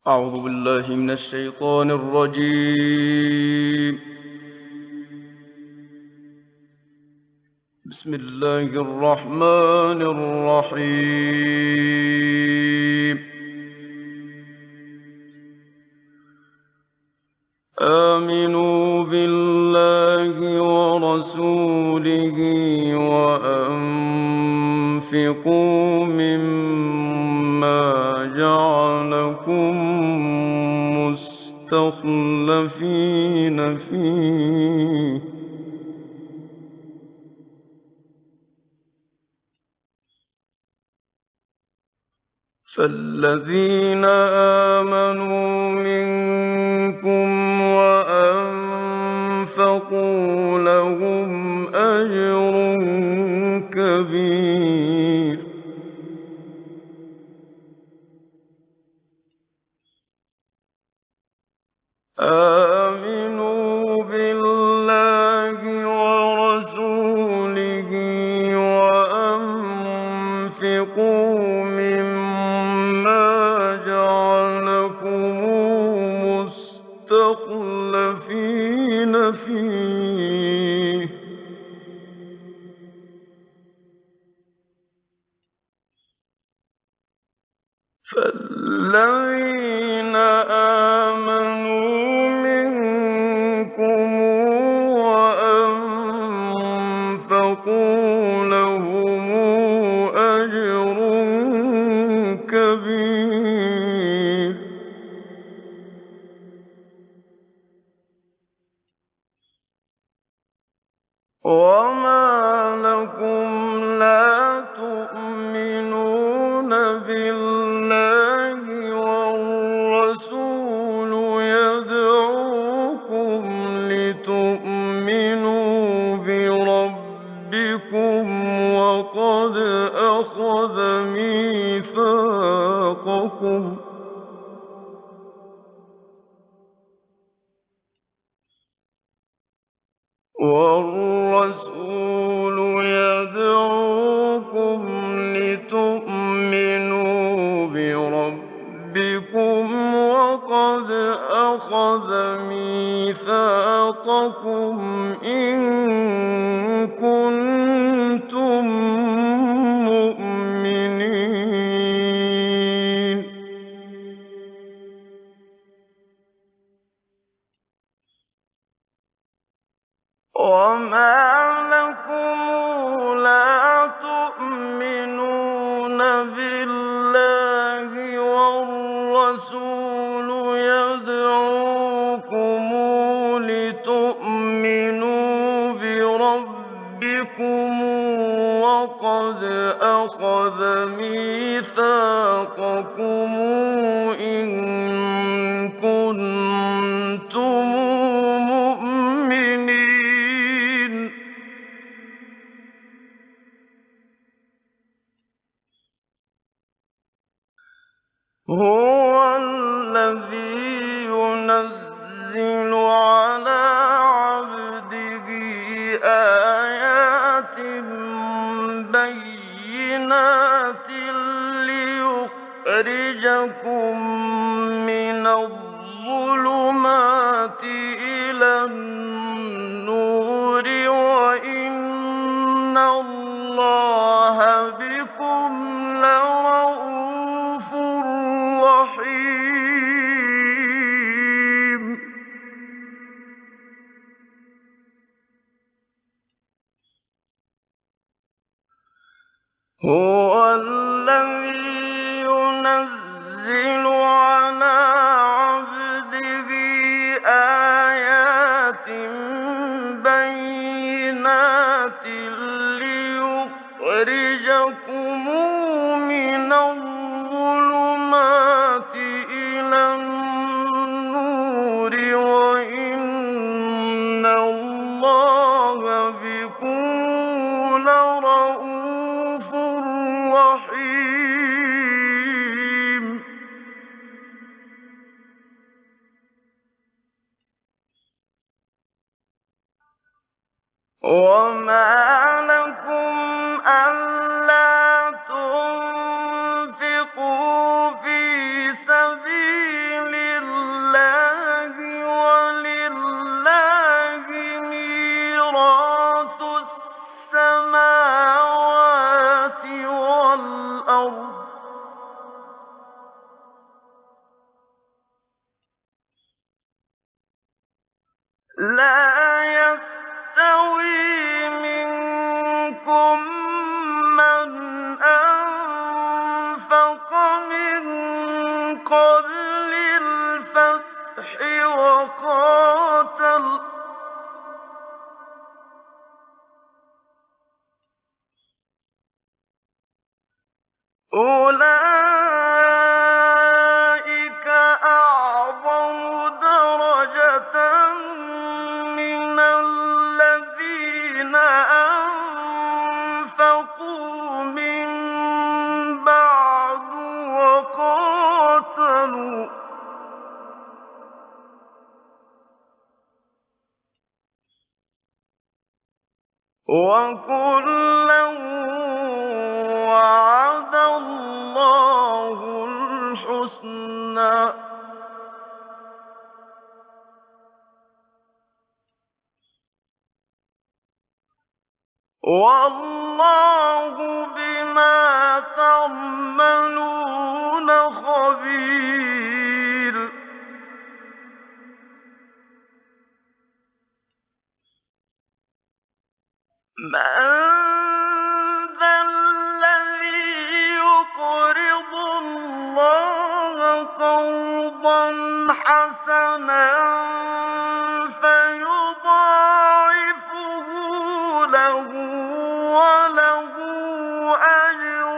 أعوذ بالله من الشيطان الرجيم. بسم الله الرحمن الرحيم. آمنوا بالله ورسوله وأنفقوا مما جعلكم مستخلفين فيه، فالذين آمنوا منكم وأنفقوا لهم أجر كبير. آمنوا بالله ورسوله وأنفقوا مما جعلكم مستخلفين فيه، فالذين آمنوا منكم وأنفقوا لهم أجر كبير. وما لكم لا تؤمنون بالله والرسول يدعوكم لتؤمنوا بربكم وقد أخذ ميثاقكم والرسول يدعوكم لتؤمنوا بربكم وقد أخذ ميثاقكم إن كنتم مؤمنين. وما لكم لا تؤمنون بالله والرسول يدعوكم لتؤمنوا بربكم وقد أخذ ميثاقكم إن كنتم مؤمنين. هو الذي ينزل على عبده آيات بينات ليخرجكم من الظلمات إلى النور وإن الله بكم لرءوف رحيم. هو الذي ينزل على عبده آيات بينات ليخرجكم من الظلمات إلى النور وإن الله بكم لرءوف رحيم. وما لكم ألا تنفقوا في سبيل لا يستوي منكم من أنفق من قبل الفتح وقاتل أولئك أعظم درجة من الذين أنفقوا من بعد وقاتلوا وكلا وعد الله الحسنى والله بما تعملون خبير من ذا الذي يقرض الله قرضا حسنا فيضاعفه له وله أجر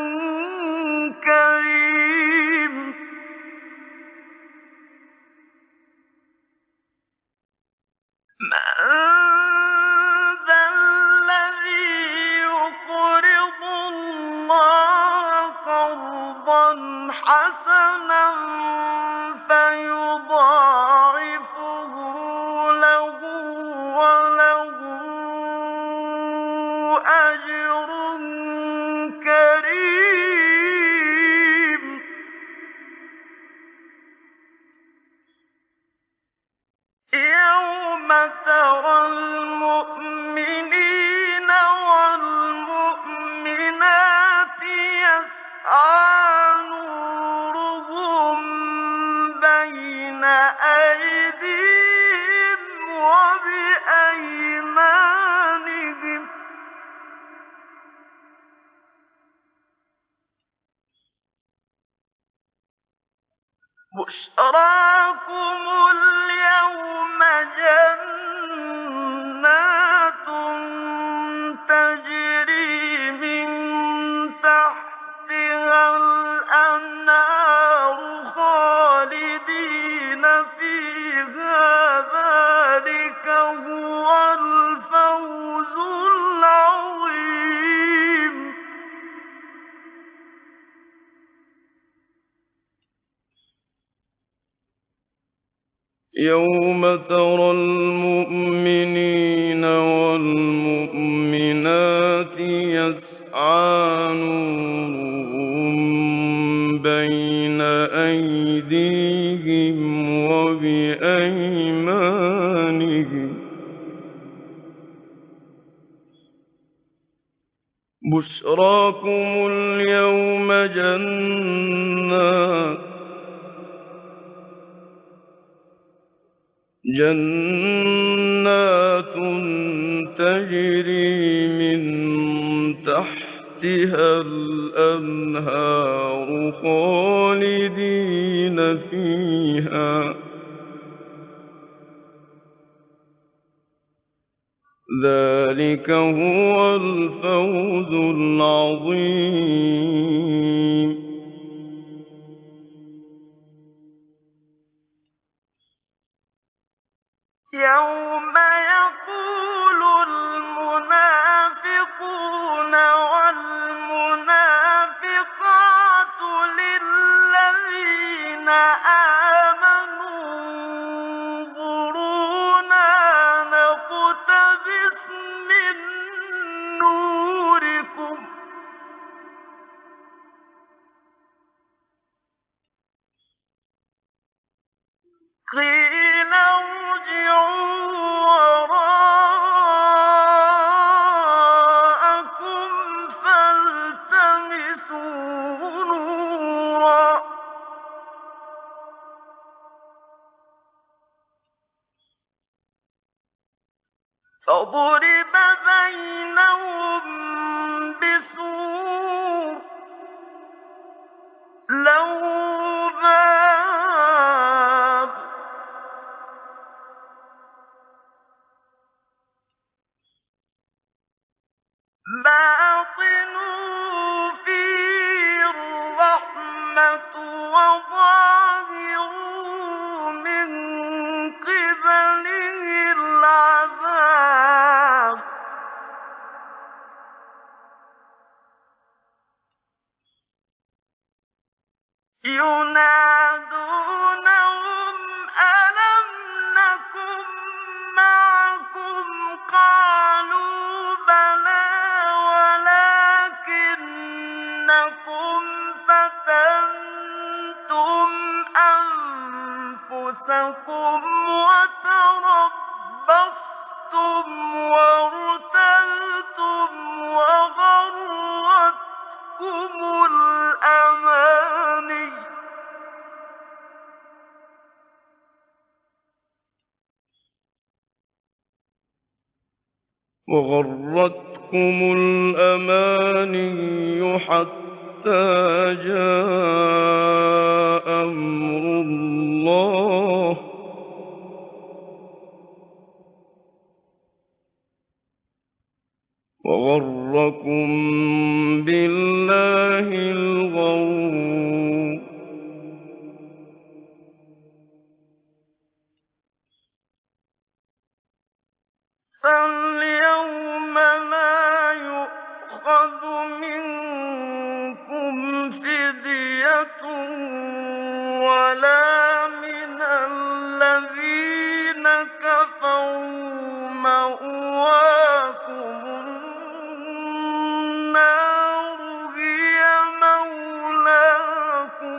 كريم من ذا الذي يقرض الله قرضا حسنا فيضاعفه له وله أجر كريم يوم ترى المؤمنين والمؤمنات يسعى نورهم بين أيديهم وبأيمانهم بشراكم اليوم جنات تجري من تحتها الأنهار خالدين فيها ذلك هو الفوز العظيم يوم ترى المؤمنين والمؤمنات يسعى نورهم بين أيديهم وبأيمانهم بشراكم اليوم جنات تجري من تحتها الأنهار خالدين فيها ذلك هو الفوز العظيم يوم يقول المنافقون والمنافقات للذين آمنوا انظرونا نقتبس من نوركم قيل ارجعوا وراءكم فالتمسوا نورا وضرب بينهم بسور له باب باطنه فيه الرحمة وظاهره من قبله العذاب ينادونهم ألم نكن معكم قالوا بلى ولكنكم فتنتم أنفسكم وتربصتم وارتبتم وغرتكم الأماني حتى جاء أمر الله وغركم بالله الغرور فاليوم لا يؤخذ منكم فدية ولا من الذين كفروا مأواكم النار هي مولاكم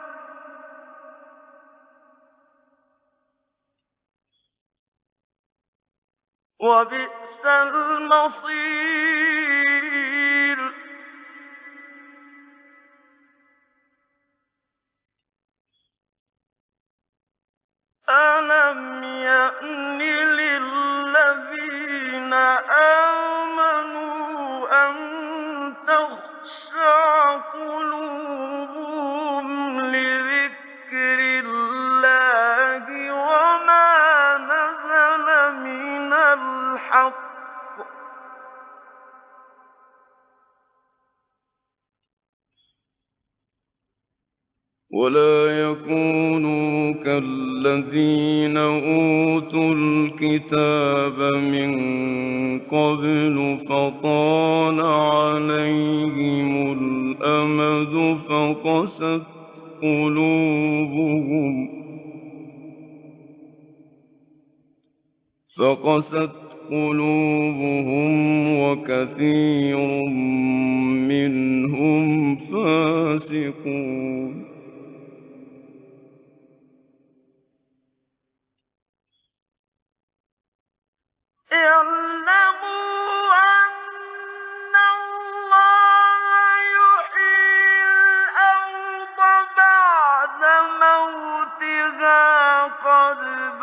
وبئس المصير ألم يأن للذين آمنوا أن تخشع قلوبهم لذكر الله وما نزل من الحق ولا يكونوا كالذين أوتوا الكتاب من قبل فطال عليهم الأمد فقست قلوبهم وكثير منهم فاسقون اعلموا أن الله يحيي الأرض بعد موتها قد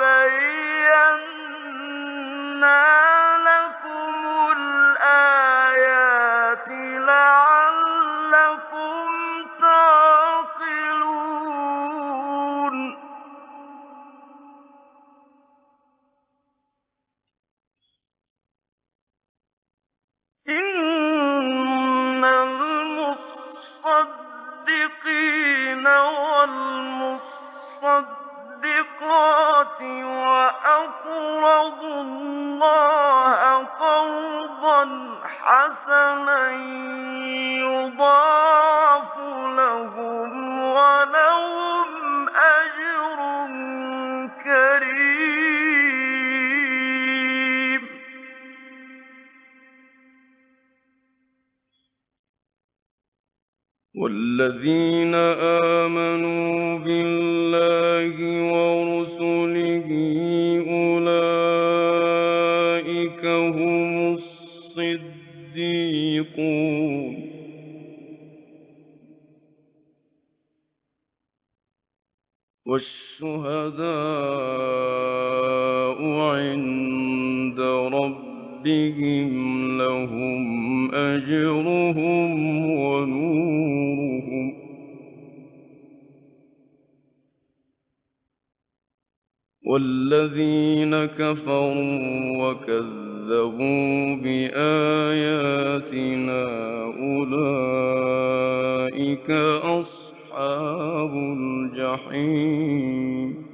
بينا لكم الآيات لعلكم تعقلون إن المصدقين والمصدقات وأقرضوا الله قرضا حسنا يضاعف لهم ولهم أجر كريم والذين آمنوا بالله ورسله أولئك هم الصديقون والشهداء عند ربهم ربهم لهم أجرهم ونورهم. والذين كفروا وكذبوا بآياتنا أولئك أصحاب الجحيم.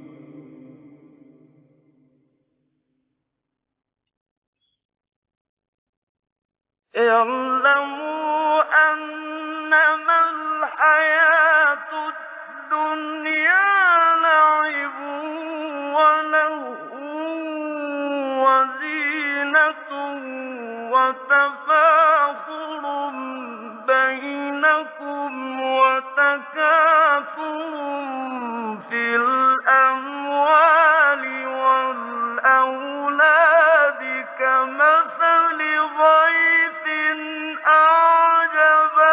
اعلموا أنما الحياة الدنيا لعب ولهو وزينة وتفاخر بينكم وتكاثر في الأموال والأولاد كمثل غيث أعجب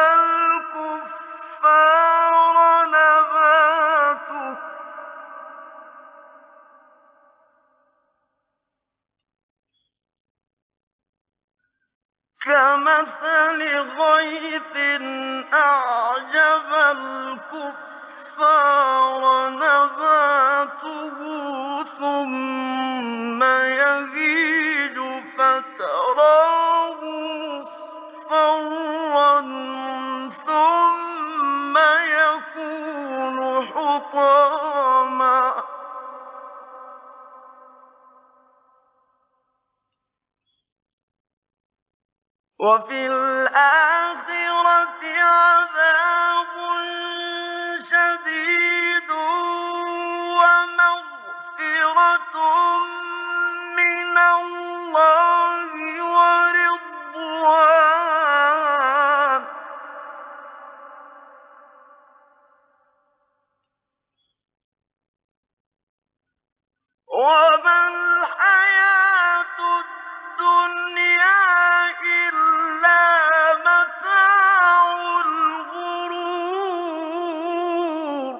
الكفار نباته ثم يهيج فتراه مصفرا ثم يكون حطاما وفي الآخرة عذاب شديد ومغفرة من الله ورضوان وما الحياة الدنيا إلا متاع الغرور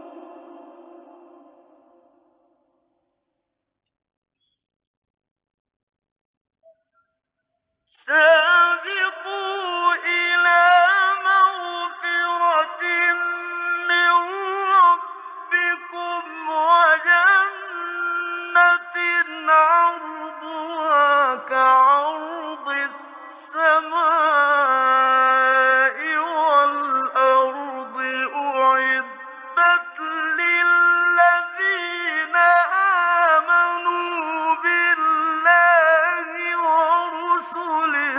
سابقوا إلى مغفرة من ربكم وجنة عرضها كعرض السماء والأرض أعدت للذين آمنوا بالله ورسله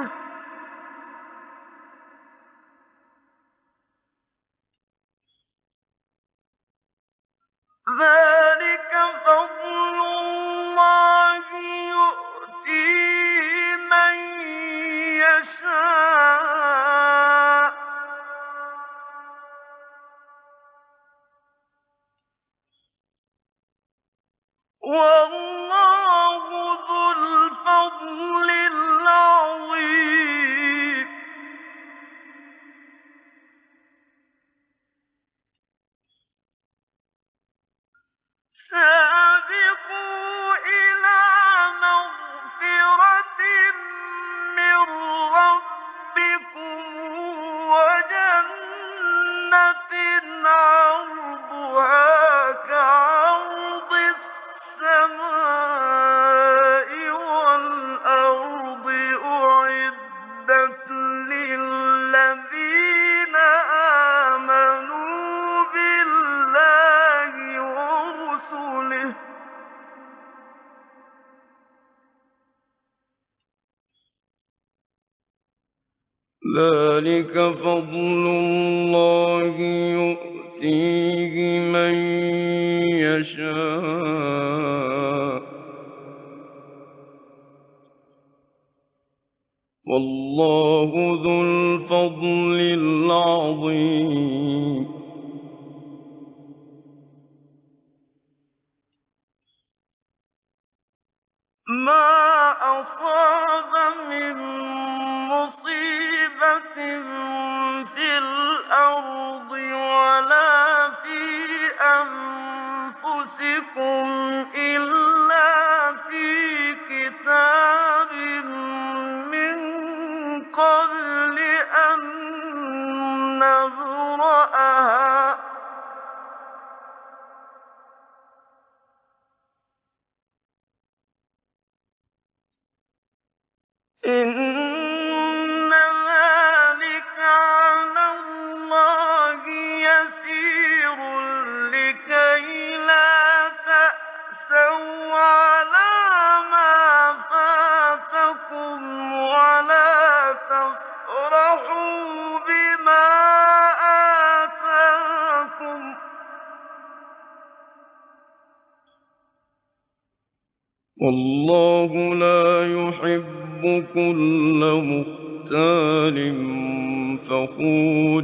ذلك فضل الله يؤتيه من يشاء والله ذو الفضل العظيم سابقوا إلى مغفرة من ربكم وجنة عرضها كعرض السماء والأرض أعدت للذين آمنوا بالله ورسله ذلك فضل الله يؤتيه من يشاء والله ذو الفضل العظيم ما أصاب من مصيبة في الأرض ولا في أنفسكم إلا في كتاب والله لا يحب كل مختال فخور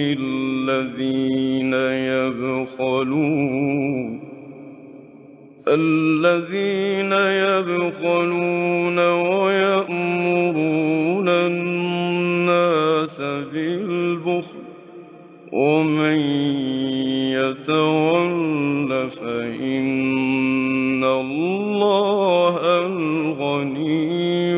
الذين يبخلون ويأمرون الناس بالبخل ومن يتول فإن الله الغني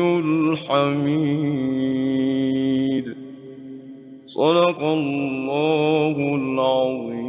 الحميد. صدق الله العظيم.